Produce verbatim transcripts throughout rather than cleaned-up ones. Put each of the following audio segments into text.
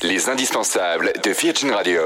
Les indispensables de Virgin Radio.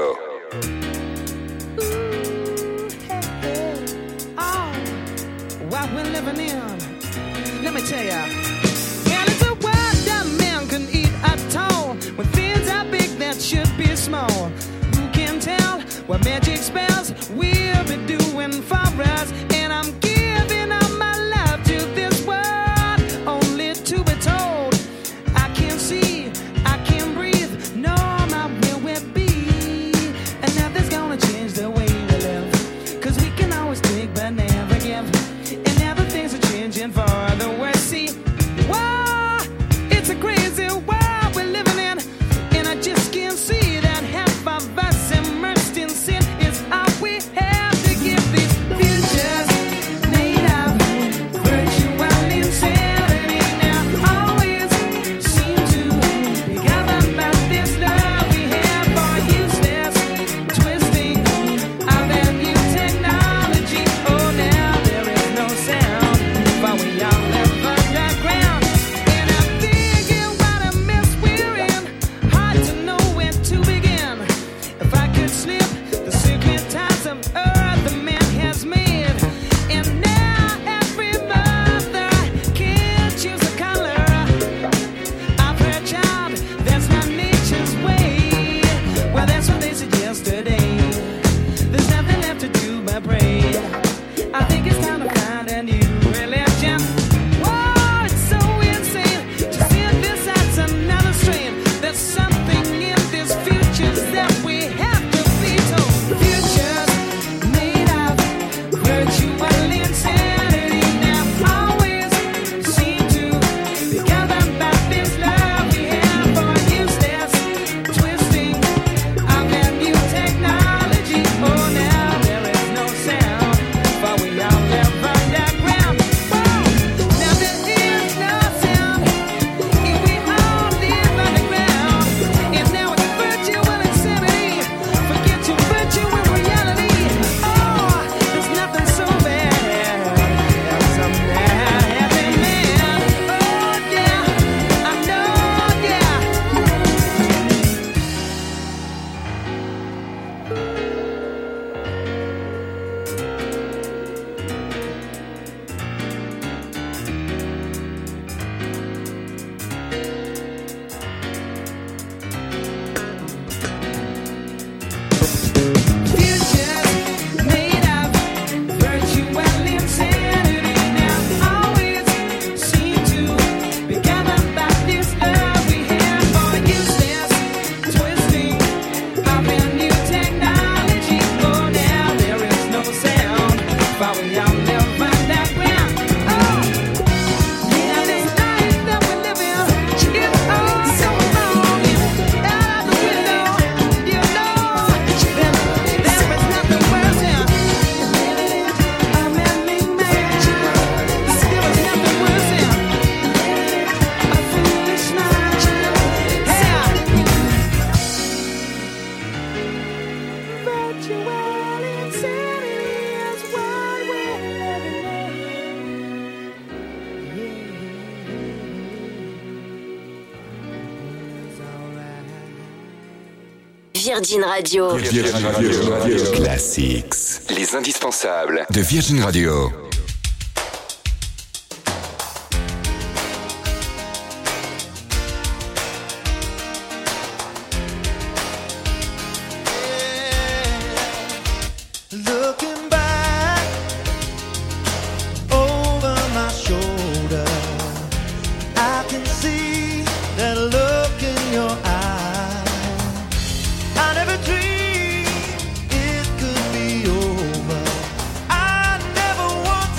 What we're living in, let me tell ya. And it's a world that man can eat at all. When things are big that should be small. Who can tell what magic spells we'll be doing for us? And I'm giving up my love to this world, only to be told I can't see, I can't breathe, no, not where we'll be. And nothing's gonna change the way we live, cause we can always take but never give. Things are changing for the worse. See, wow, it's a crazy world we're living in, and I just can't see that half of us immersed in sin is all we have to give these futures made of virtual insanity. Now always seem to be governed by this love we have for useless twisting of that new technology. Oh, now there is no sound. But we all live underground, and I'm thinking what a mess we're in. Hard to know where to begin. If I could slip the secret ties of earth the man has made, and now every mother can't choose a color of her child. That's not nature's way. Well, that's what they said yesterday. There's nothing left to do but pray. I think it's time to find a new religion. Whoa, it's so insane to see this as another strain. There's something in this future that we have to be told. Futures made of virtual insanity. Now always seem to be governed by this love we have for useless twisting of that new technology. Oh, now there is no sound, but we all live underground. Whoa, now there is no sound, and we all live underground. And now it's virtual insanity. Forget your virtual reality. Oh, there's nothing so bad as a mad happy man. Oh yeah, I know, yeah. Futures made of virtual insanity. Now always seem to be governed by this love we have for useless twisting of a new technology. Oh, now there is no sound, but we all live underground. Oh, yeah, this life that we live in is all so wrong. Out of the window, you know, there is nothing worse than a man-made man. There is nothing worse than a foolish mind. Yeah. Virtual insanity is what we're living in. Yeah. It's alright. Virgin Radio. Virgin Radio. Classics. Les indispensables de Virgin Radio. Looking back over my shoulder, I can see that look in your eye. I never dreamed it could be over. I never want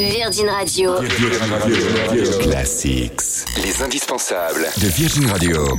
Virgin Radio. Virgin Radio Classics. Les indispensables de Virgin Radio.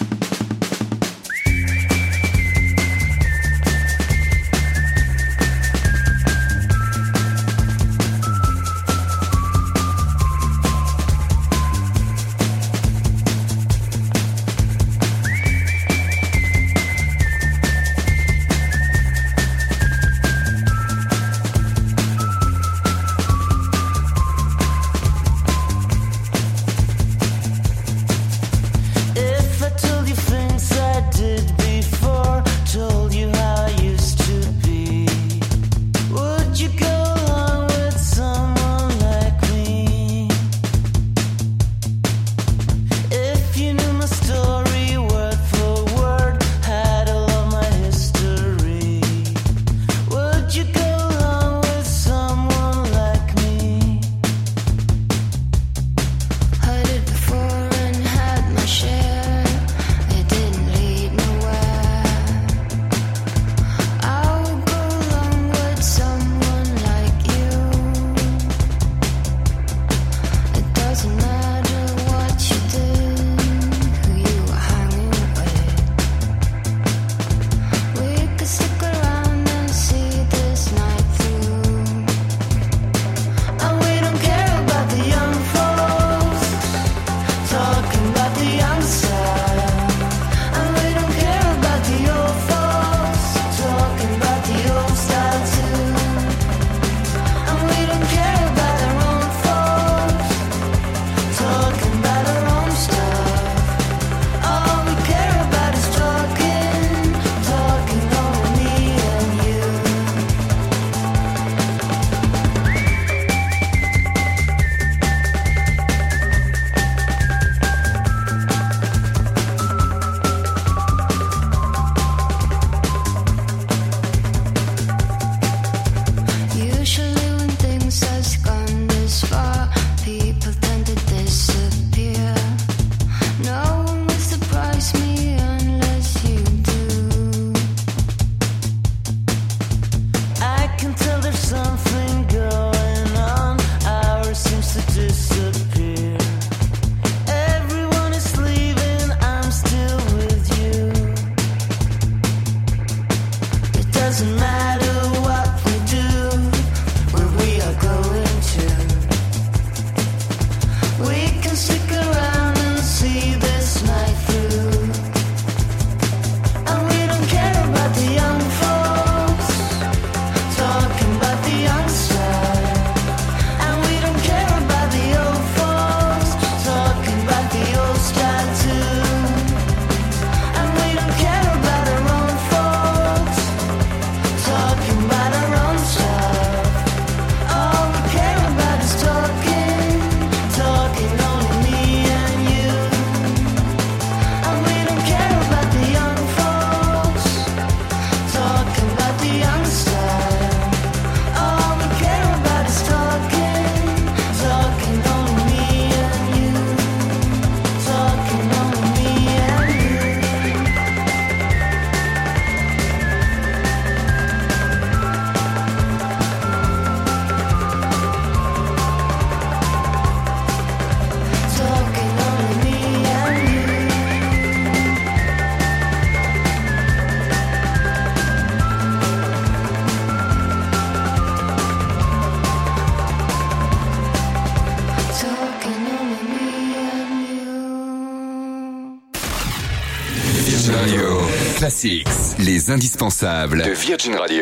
Classics, les indispensables de Virgin Radio.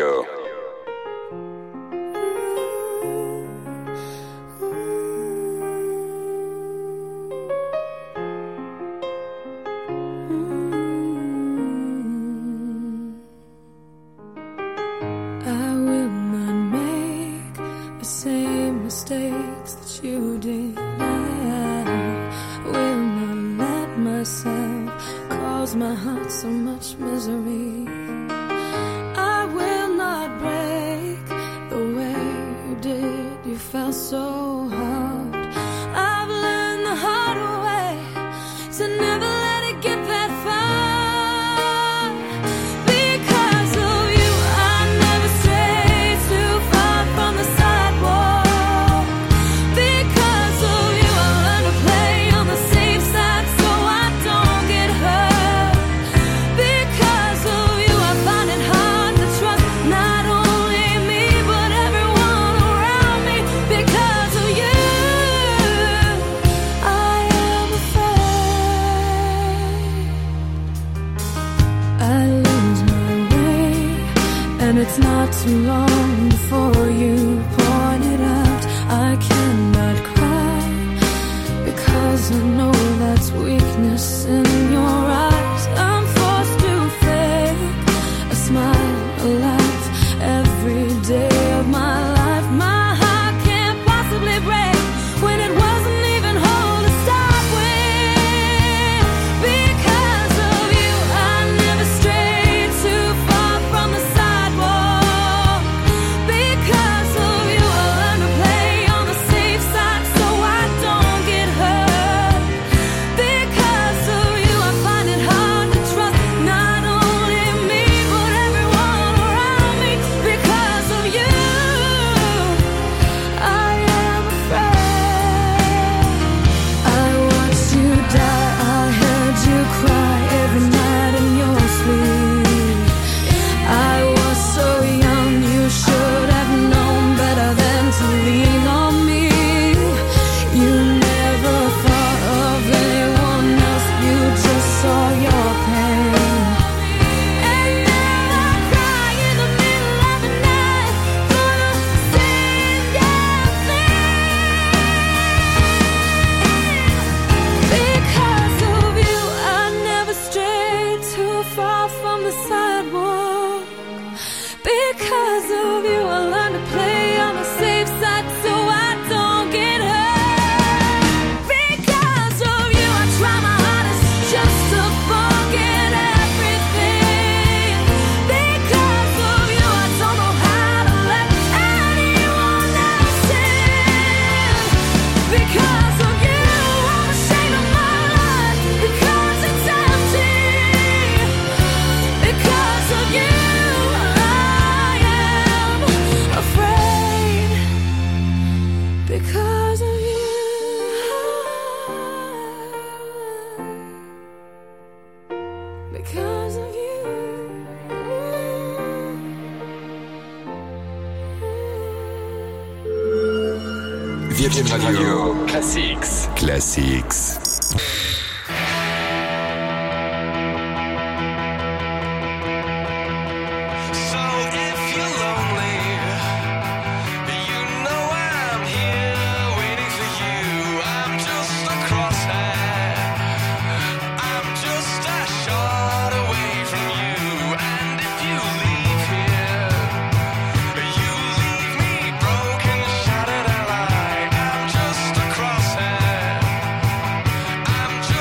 Sidewalk. It's not too long before you point it out. I cannot cry because I know that's weakness in your eyes. I'm forced to fake a smile, a laugh every day of my life. My heart can't possibly break when it wasn't even whole to start with. Because of you, I never strayed too far from the sidewalk. Because of you, I learned to play on the safe side so I don't get hurt. Because of you, I find it hard to trust not only me but everyone around me. Because of you, I am afraid. I watched you die, I heard you cry every night in your sleep. I was so young, you should have known better than to lean on me. You never thought of anyone else, you just saw your pain. And now I cry in the middle of the night for the same damn thing. Because of you, I never strayed too far from the sidewalk. Because of you, I learned to play on the safe side so I don't get hurt. Because of you, I try my hardest just to forget everything. Because of you, I don't know how to let anyone else in. Because of you, I'm ashamed of my life because it's empty. Because of you, I am afraid. Because of you, because of you. Virgin Radio Classics. Classics. So if you're lonely, you know I'm here waiting for you. I'm just a crosshair. I'm just a shot away from you. And if you leave here, you leave me broken, shattered and alive. I'm just a crosshair. I'm just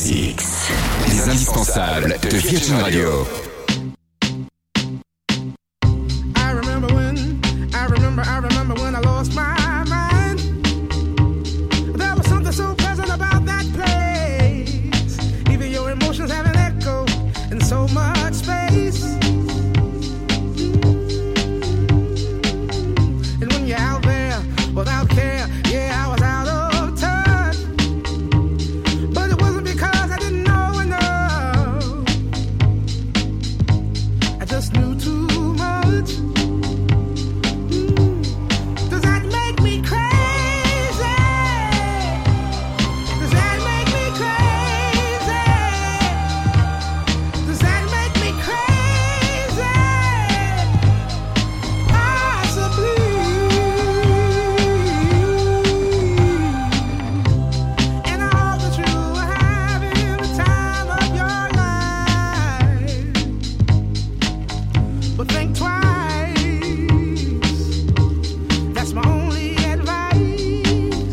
Classics. Les indispensables de Virgin Radio. I remember when, I remember, I remember when I lost my mind. There was something so pleasant about that place. Even your emotions have an echo in so much space. And when you're out there without care, yeah, I was out of touch. But it wasn't because I didn't know enough. I just knew too much. Mm. Does that make me crazy? Does that make me crazy? Does that make me crazy? Possibly. And I hope that you are having the time of your life. But think twice. That's my only advice.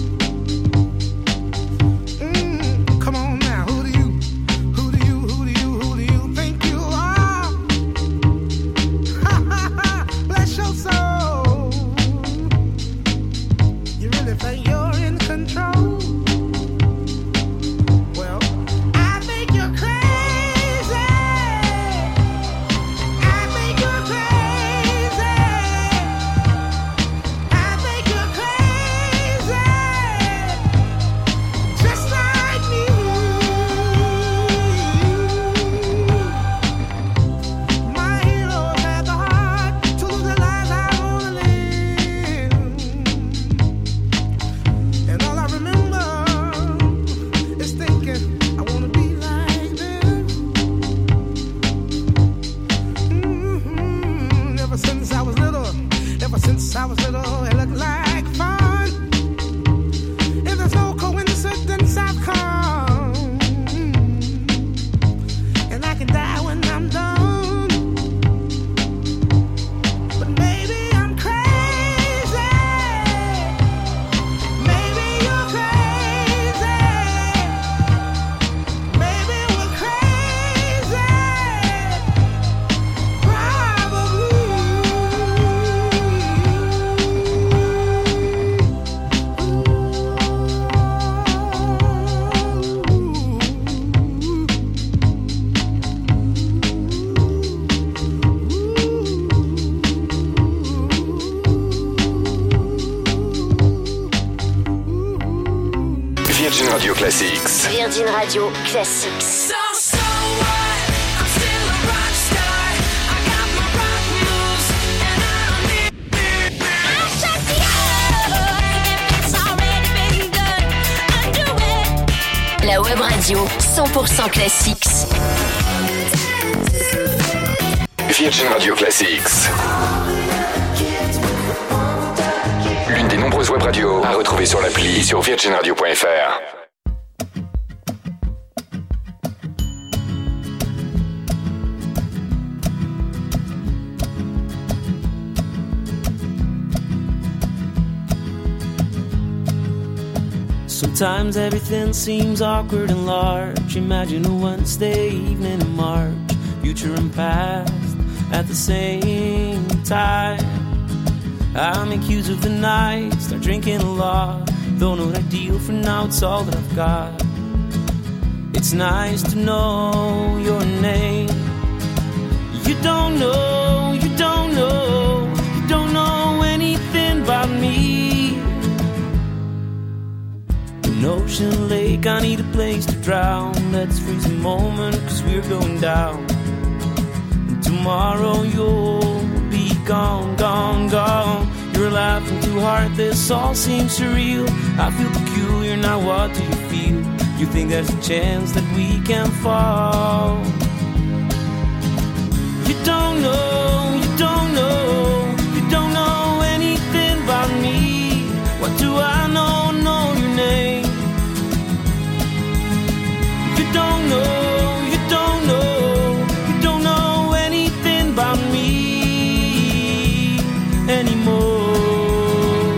Mm, come on now, who do you, who do you, who do you, who do you think you are? Ha ha ha, bless your soul. You really think you're in control? Well, I think you're crazy. I think you're crazy. I think you're crazy. Just like me. My heroes had the heart to lose their lives out on the limb. And all I remember is thinking, I wanna be like them. Mhm. Ever since I was little, ever since I was little, it looked like fun. If there's no coincidence, I've come. And I can die when I'm done. But maybe I'm crazy. Maybe you're crazy. Maybe we're crazy. Virgin Radio Classics. Virgin Radio Classics. So, so what? I'm still a rock star. I got my rock moves, and I don't need. I shut the door. If it's already been done, undo it. La web radio cent pour cent classics. Virgin Radio Classics. L'une des nombreuses web radios à retrouver sur l'appli et sur virgin radio point f r. Sometimes everything seems awkward and large. Imagine a Wednesday evening in March, future and past at the same time. I make use of the night, start drinking a lot. Though not ideal for now, it's all that I've got. It's nice to know your name. You don't know, you don't know, you don't know anything about me. An ocean lake, I need a place to drown. Let's freeze a moment, cause we're going down. And tomorrow you'll be gone, gone, gone. You're laughing too hard, this all seems surreal. I feel peculiar, now what do you feel? You think there's a chance that we can fall? You don't know, you don't know, you don't know anything about me. What do I know, know your name? You don't know, you don't know, you don't know anything about me anymore.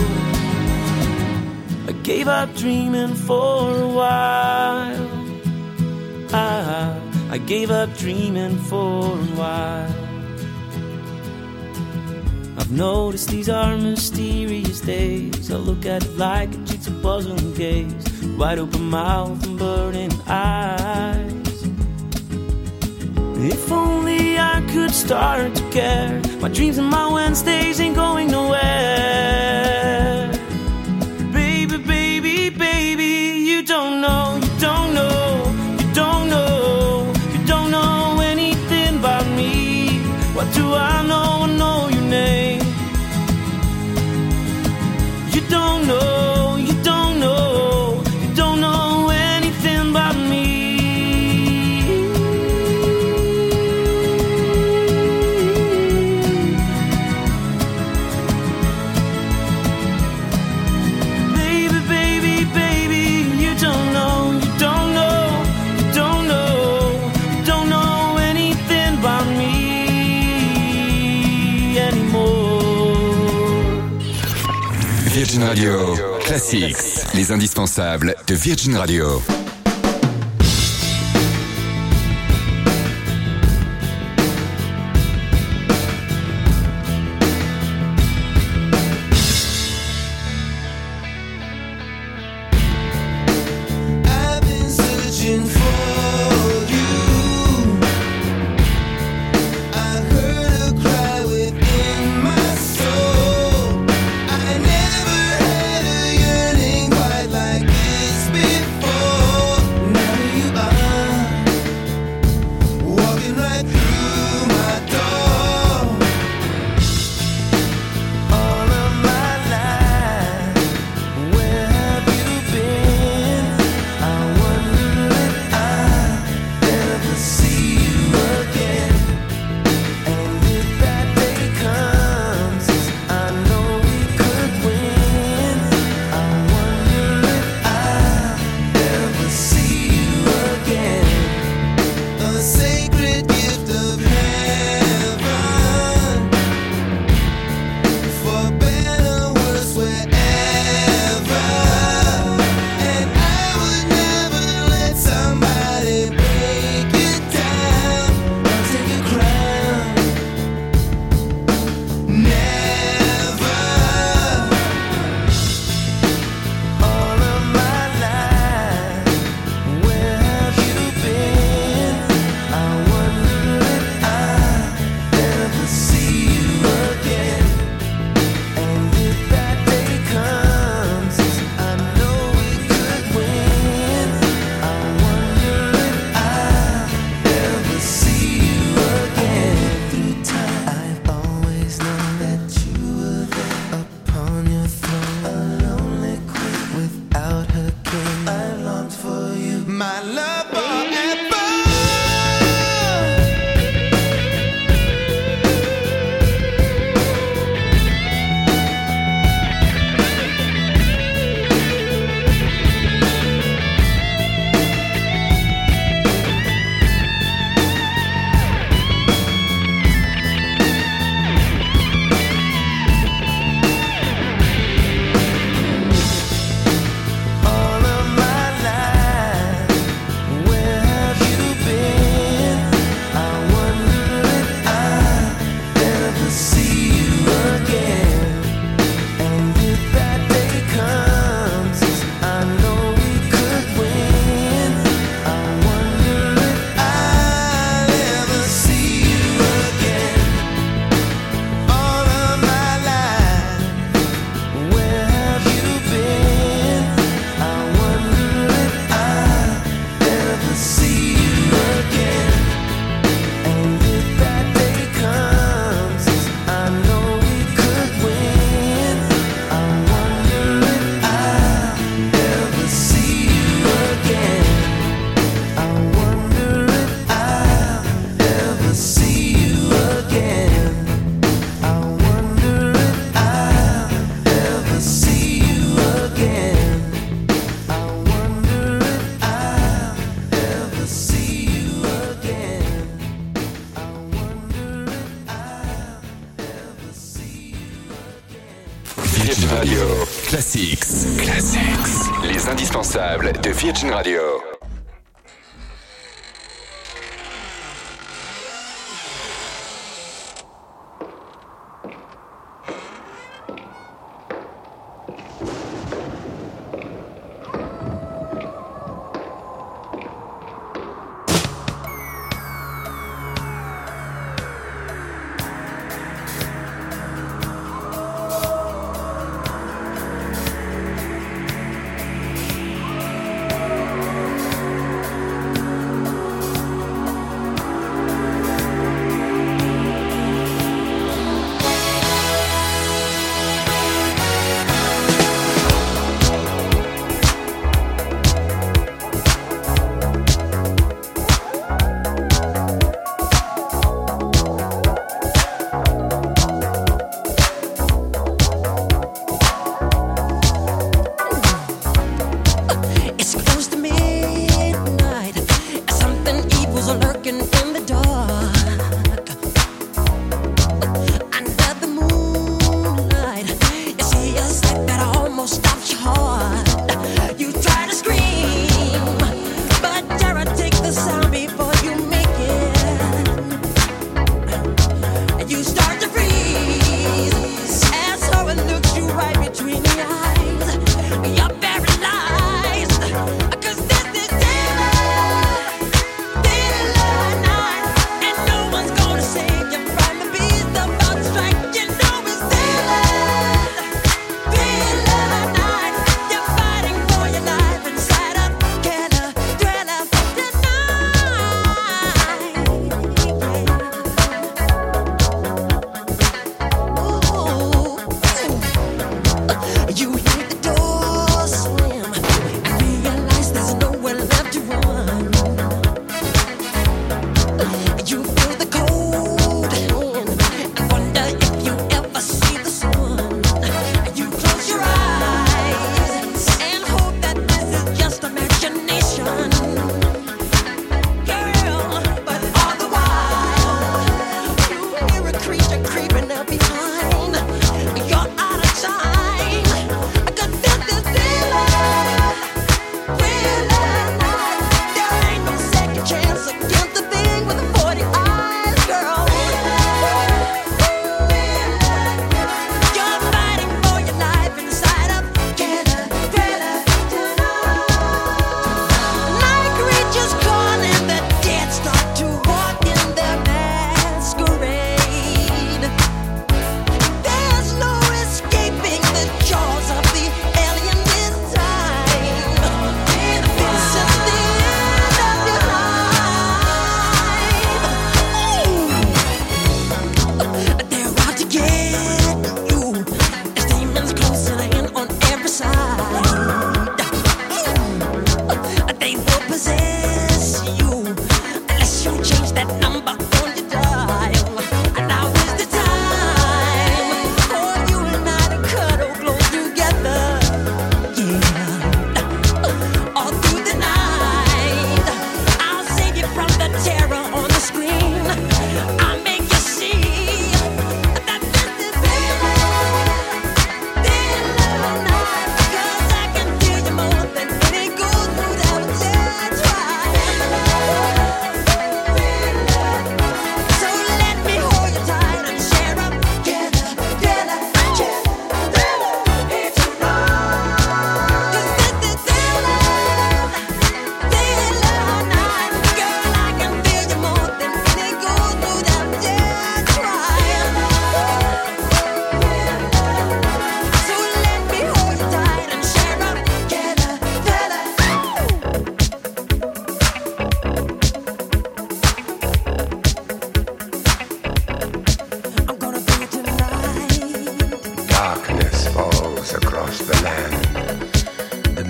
I gave up dreaming for a while. I, I gave up dreaming for a while. I've noticed these are mysterious days. I look at it like a jigsaw puzzle and gaze, wide open mouth and burning eyes. If only I could start to care. My dreams and my Wednesdays ain't going nowhere. Baby, baby, baby, you don't know, you don't know, you don't know, you don't know anything about me. What do I know? I know your name. You don't know, you don't know, you don't know anything about me. Baby, baby, baby, you don't know, you don't know, you don't know, you don't know anything about me anymore. Virgin Radio Classics, les indispensables de Virgin Radio. I've been searching for you. I heard a cry within my soul. I never had a yearning quite like this before. Now you are walking right through my door. All of my life, where have you been? I wonder if I'll ever see you again. And if that day comes, I know we could win. I wonder if I'll ever see you again. A sacred gift of heaven, for better, worse, wherever. And I would never let somebody break you down or take your crown. Never. All of my life, where have you been? I wonder if I'll ever see you again. And if that day comes, I know we could win. I wonder if I'll ever see you again. Through time, I've always known that you were there upon your throne, a lonely queen without her king. I longed for you, my love forever. All of my life, where have you been? I wonder if I'll ever see you again. And if that day comes, I know we could win. I wonder if I'll ever see you again. All of my life, where have you been? I wonder if I'll ever see you again. And if that day comes, I know we could win. I wonder if I'll ever see you again. I wonder if I'll ever see you again. I wonder if I'll ever see you again. I wonder if I'll ever see you again. I wonder if I'll ever see you again. Virgin Radio Classics. Classics. Les indispensables de Virgin Radio.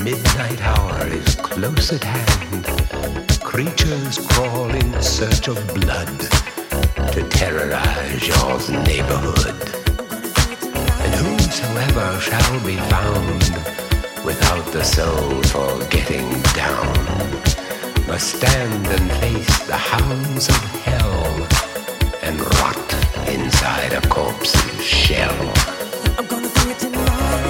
midnight hour is close at hand. Creatures crawl in search of blood to terrorize your neighborhood. And whosoever shall be found without the soul for getting down must stand and face the hounds of hell and rot inside a corpse's shell. I'm gonna do it tonight.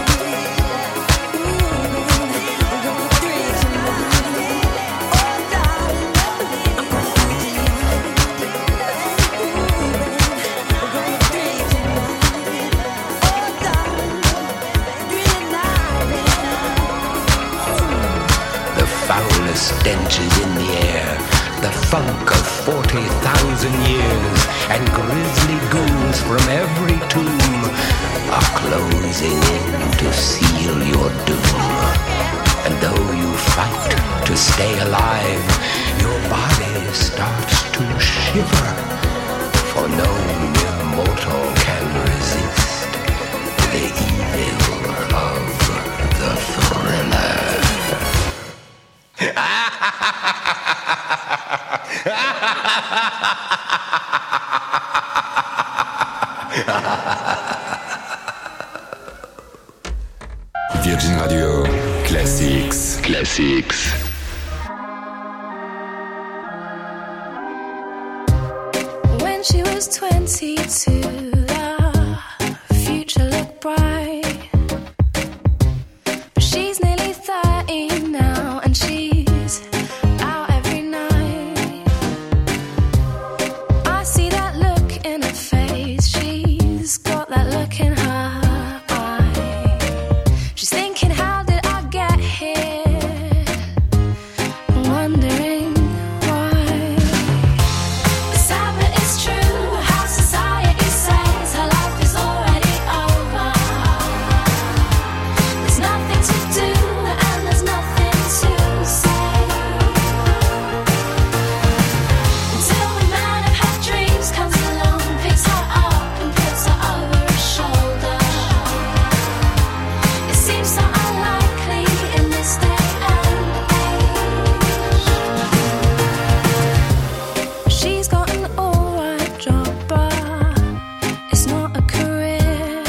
Stench is in the air, the funk of forty thousand years, and grisly ghouls from every tomb are closing in to seal your doom. And though you fight to stay alive, your body starts to shiver, for no mere mortal can resist the evil of the thriller. Virgin Radio Classics. Classics. When she was twenty-two, the future looked bright. But she's nearly thirty now, and she's out every night. I see that look in her face, she's got that look in her eye. She's thinking, how did I get here? Wondering why. It's sad but it's true, how society says her life is already over. There's nothing to do and there's nothing to say. Until the man of her dreams comes along, picks her up and puts her over his shoulder. It seems so unlikely in this day and age. She's got an alright job, but it's not a career.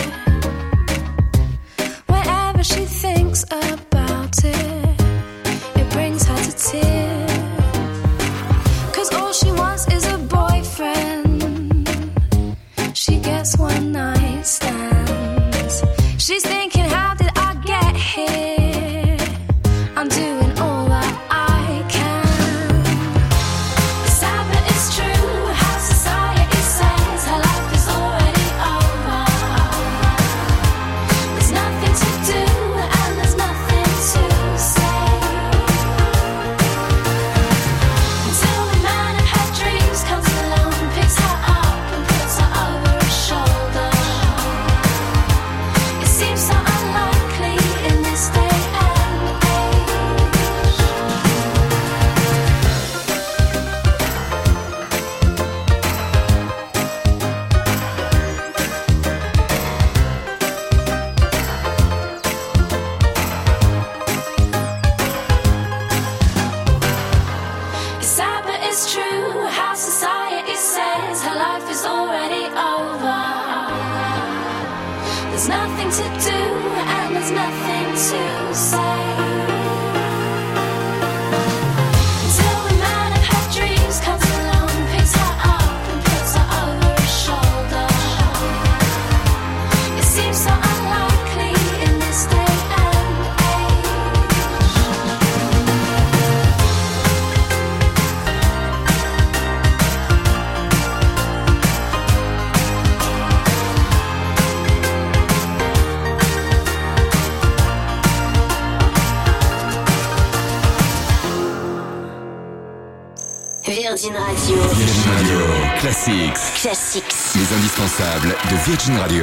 Whenever she thinks about it, it brings her to tears. Cause all she wants is a boyfriend. She gets one night stands. She's thinking, how did I get here? I'm doing all that I can. It's sad but it's true, how society says her life is already over. There's nothing to do and there's nothing to say. Until the man of her dreams comes along, picks her up and puts her over his shoulder. It seems so unlikely in this day and age. It's sad but it's true, how society says her life is already over. There's nothing to do and there's nothing to say. Until the man of her dreams comes along, picks her up and puts her over his shoulder. It seems so unlikely in this day and age. Virgin Radio. Virgin Radio Classics. Classics. Les indispensables de Virgin Radio.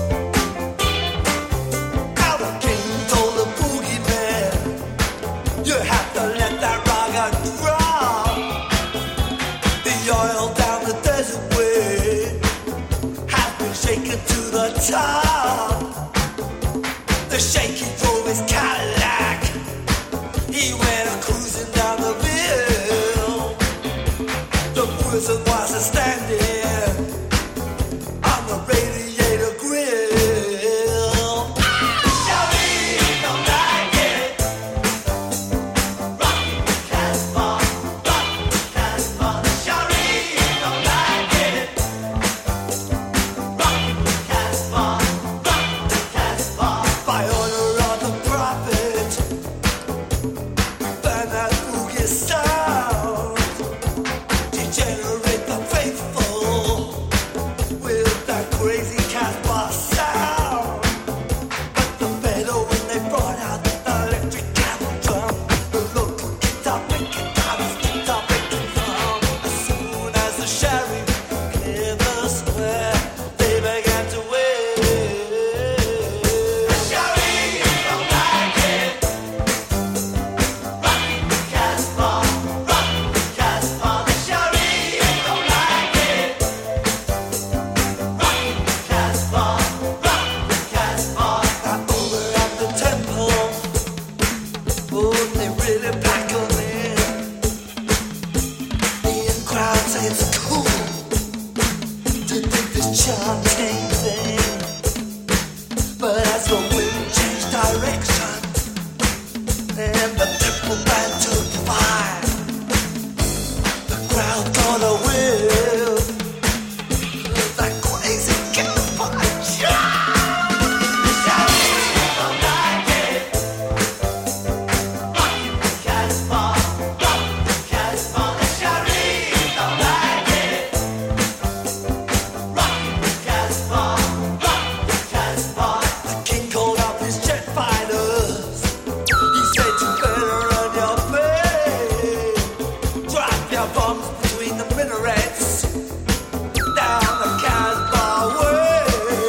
Out came told the boogie man, top. The shaky drove his Cadillac. He went a cruising down the hill. The wizard was a standing on the radiator grill. Shawty don't like it. Rock the Casbah, rock the Casbah. Shawty don't like it. Rock the Casbah, rock the Casbah. By order of the prophet, burn that boogie sound. Degenerate the faithful with that crazy Casbah sound. But the better when they brought out the electric cattle drum, the local guitar picking guitars, guitar picking drum. As soon as the sheriff cleared the square, they began to wave. The sheriff don't like it. Rock the Casbah, rock the Casbah. The sheriff don't like it. Rock the Casbah, rock the Casbah. Now over at the temple, oh, they really pack 'em in. The in crowd say it's cool to think this chanting thing. But as the wind changed direction and the temple band took fire, the crowd got a whiff of that crazy campfire. The sheriff don't like it. Rock the Casbah, rock the Casbah. The sheriff don't like it. Rock the Casbah, rock the Casbah. The king called up his jet fighters. He said you better run your face. Drop your bombs between the minarets. Down the Casbah way.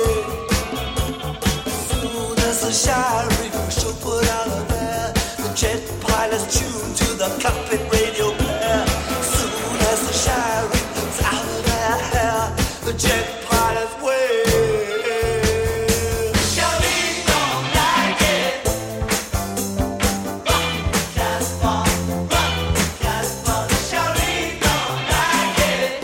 As soon as the sheriff should put out of there, the jet pilots tuned to the cockpit radio player. As soon as the sheriff was out of their hair, the jet pilots wave. The sheriff don't like it. Rock the Casbah, rock the Casbah. The sheriff don't like it.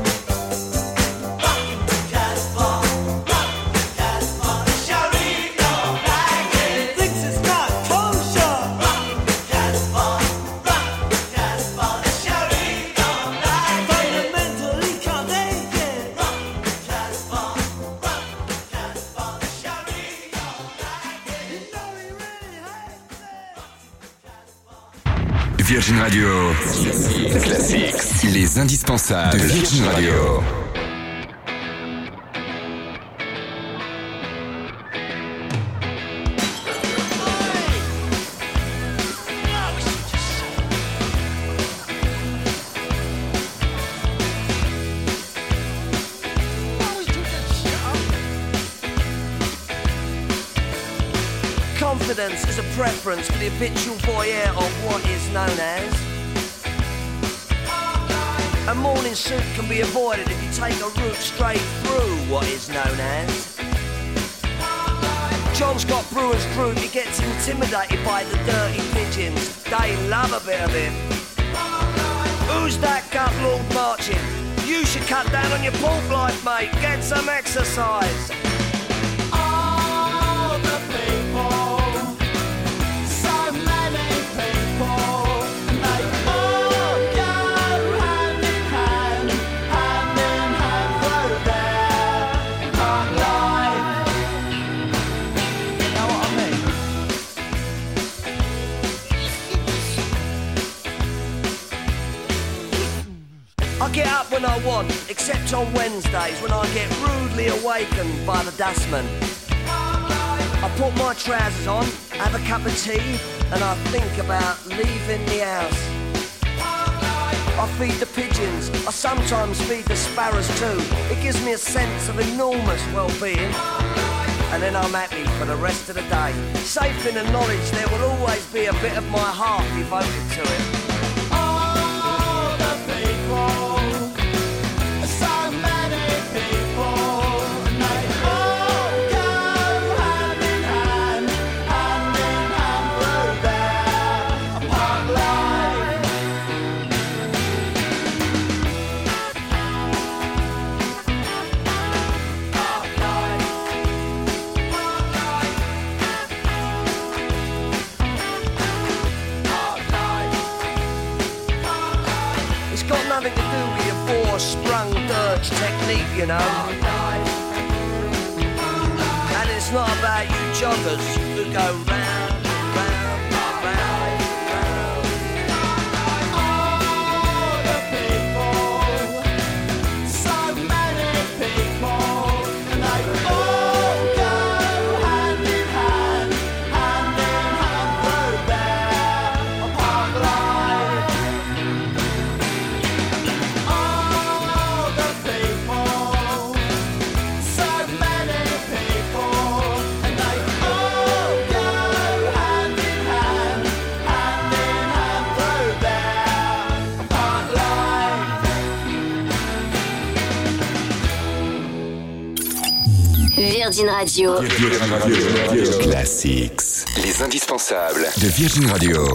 Rock the Casbah, rock the Casbah. The sheriff don't like it. He thinks it's not kosher. Rock the Casbah, rock the Casbah. The sheriff don't like it. Fundamentally can't take it. Rock the Casbah, rock the Casbah. The sheriff don't like it. You know he really hates it. Virgin Radio. Classics. Les indispensables de Virgin Radio. Confidence is a preference for the habitual voyeur of what is known as. A morning suit can be avoided if you take a route straight through what is known as. John's got brewer's fruit, he gets intimidated by the dirty pigeons. They love a bit of him. Who's that gut lord marching? You should cut down on your pork life, mate. Get some exercise. All the people, so many people, and they all go hand in hand, hand in hand through their hard life. You know what I mean? I get up when I want, except on Wednesdays when I get rudely awakened by the dustman. I put my trousers on, have a cup of tea, and I think about leaving the house. I feed the pigeons, I sometimes feed the sparrows too. It gives me a sense of enormous well-being. And then I'm happy for the rest of the day, safe in the knowledge there will always be a bit of my heart devoted to it. All the people, so many people, and they all something to do with your four-sprung dirge technique, you know. And it's not about you joggers who go round, round, round, round. All the people, so many people, and they all go hand in hand, hand in hand through their park life. All the people, so many people, and they all go hand in hand, hand in hand through their park life. Virgin Radio. Classics. Les indispensables de Virgin Radio.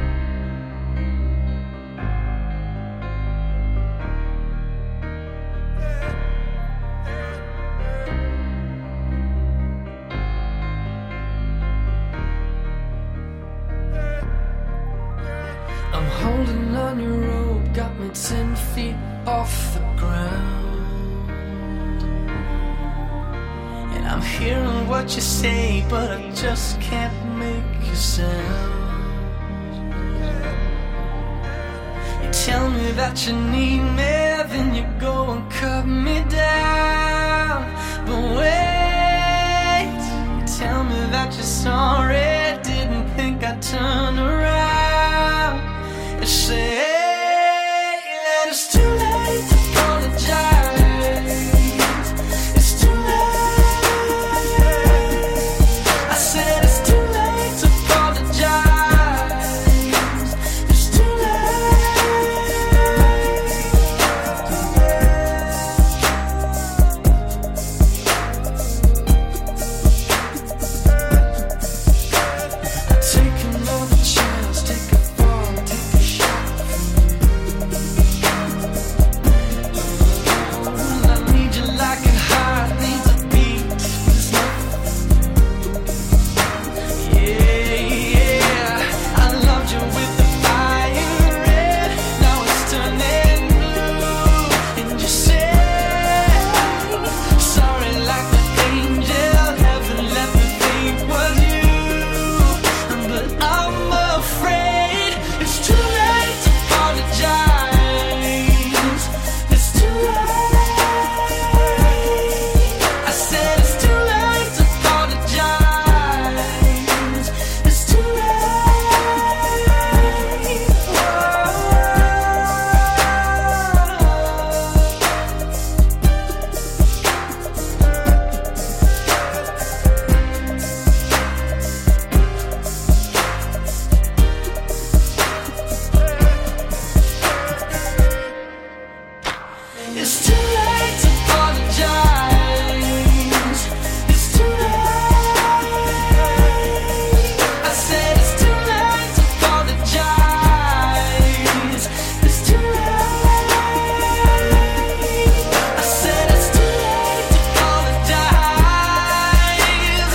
I'm holding on your rope, got me ten feet off the ground. And I'm hearing what you say, but I just can't make a sound. You tell me that you need me, then you go and cut me down. But wait, you tell me that you're sorry, didn't think I'd turn around. You say that it's too late to apologize. It's too late. I said it's too late to apologize. It's too late. Take another chance, take a fall, take a shot. I need you like a heart needs a beat. Yeah, yeah. I loved you with the fire red. Now it's turning blue. And you say sorry like the angel. Heaven let me think was you. But I'm afraid it's too late to apologize. It's too late. I said it's too late to apologize. It's too late. It's too late to apologize. It's too late. I said it's too late to apologize. It's too late. I said it's too late to apologize.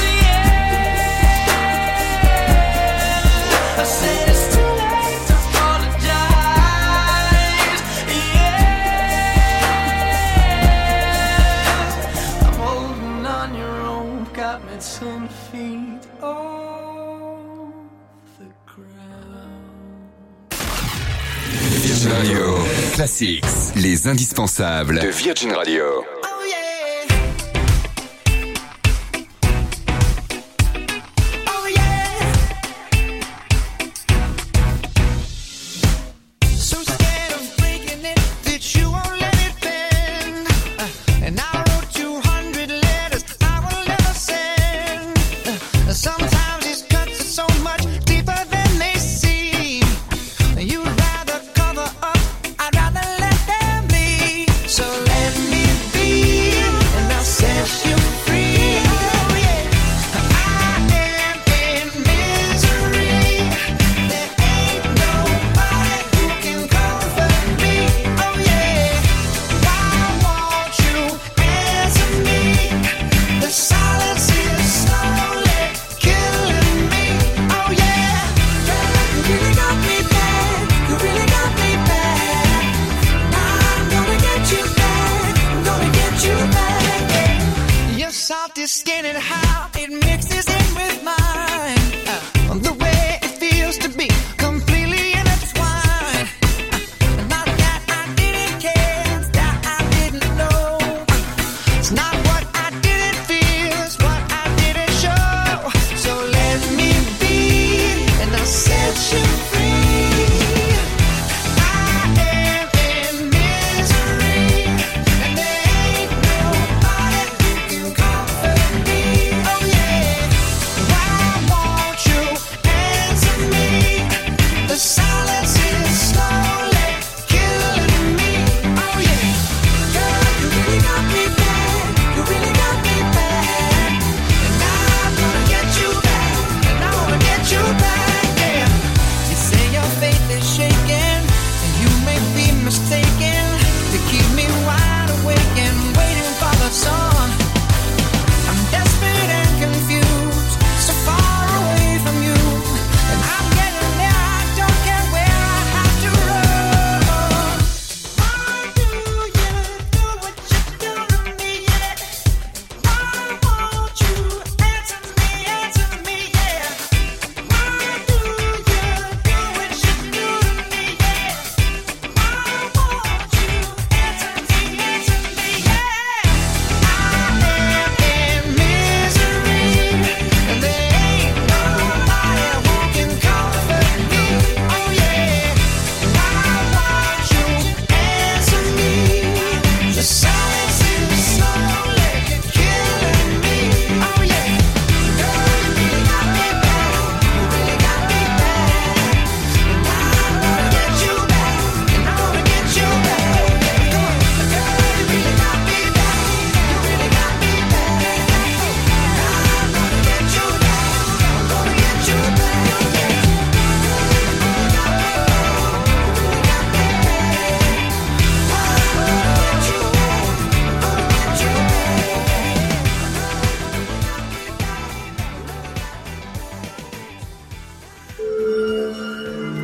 Yeah. I said it's too late to apologize. Yeah. I'm holding on your rope, got me ten feet off the ground. Virgin Radio. Classics. Les indispensables de Virgin Radio. Oh yeah. Oh yeah. So scared of breaking it that you won't let it bend. Uh, and I wrote two hundred letters I will never send. Uh, sometimes these cuts are so much deeper than they seem. You'd rather cover up, I'd rather let them be. So let me be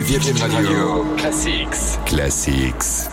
Virgin Radio Classics. Classics.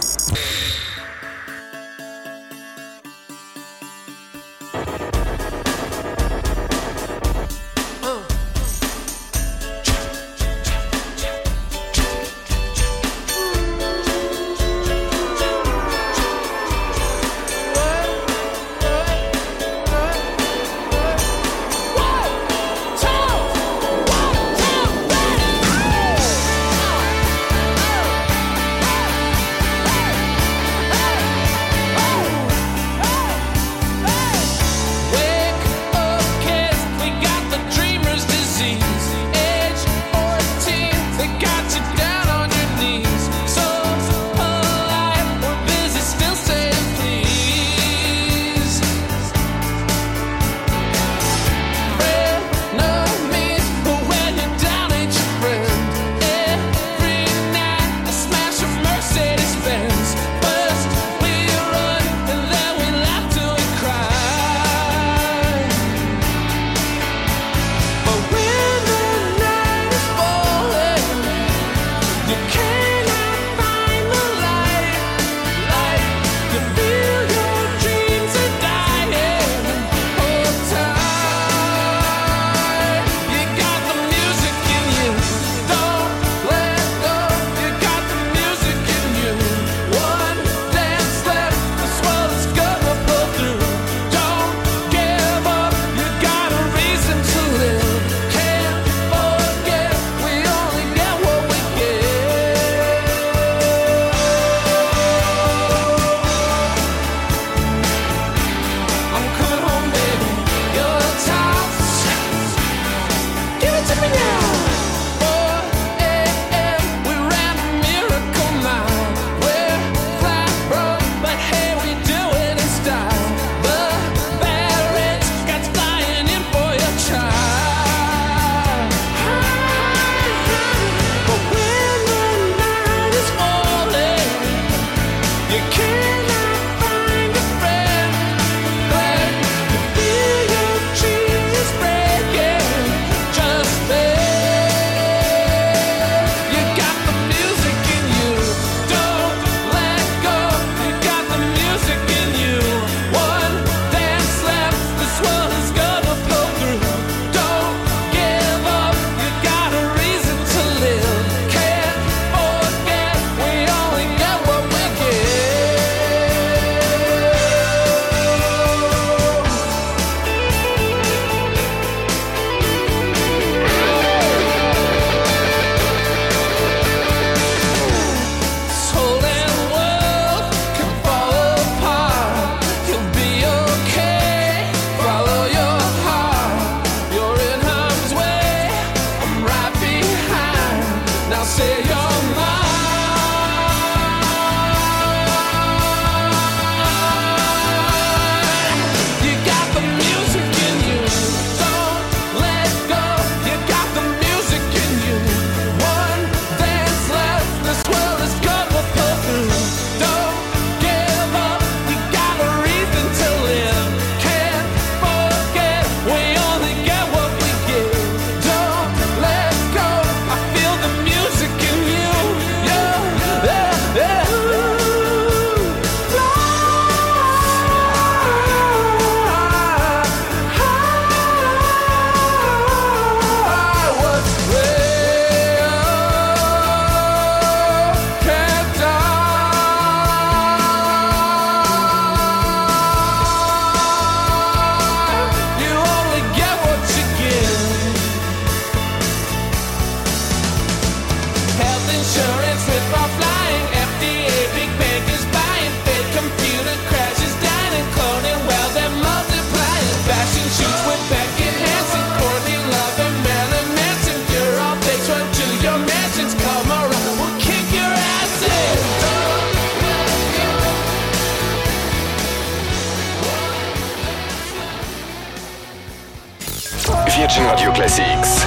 Virgin Radio Classics.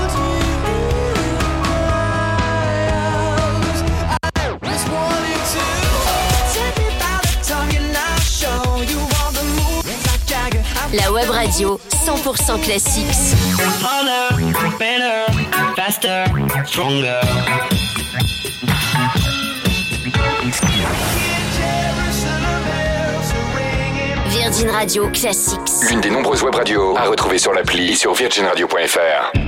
La web radio cent pour cent classiques. Harder, better, faster, stronger. Virgin Radio Classics. L'une des nombreuses web radios à retrouver sur l'appli et sur virgin radio point f r.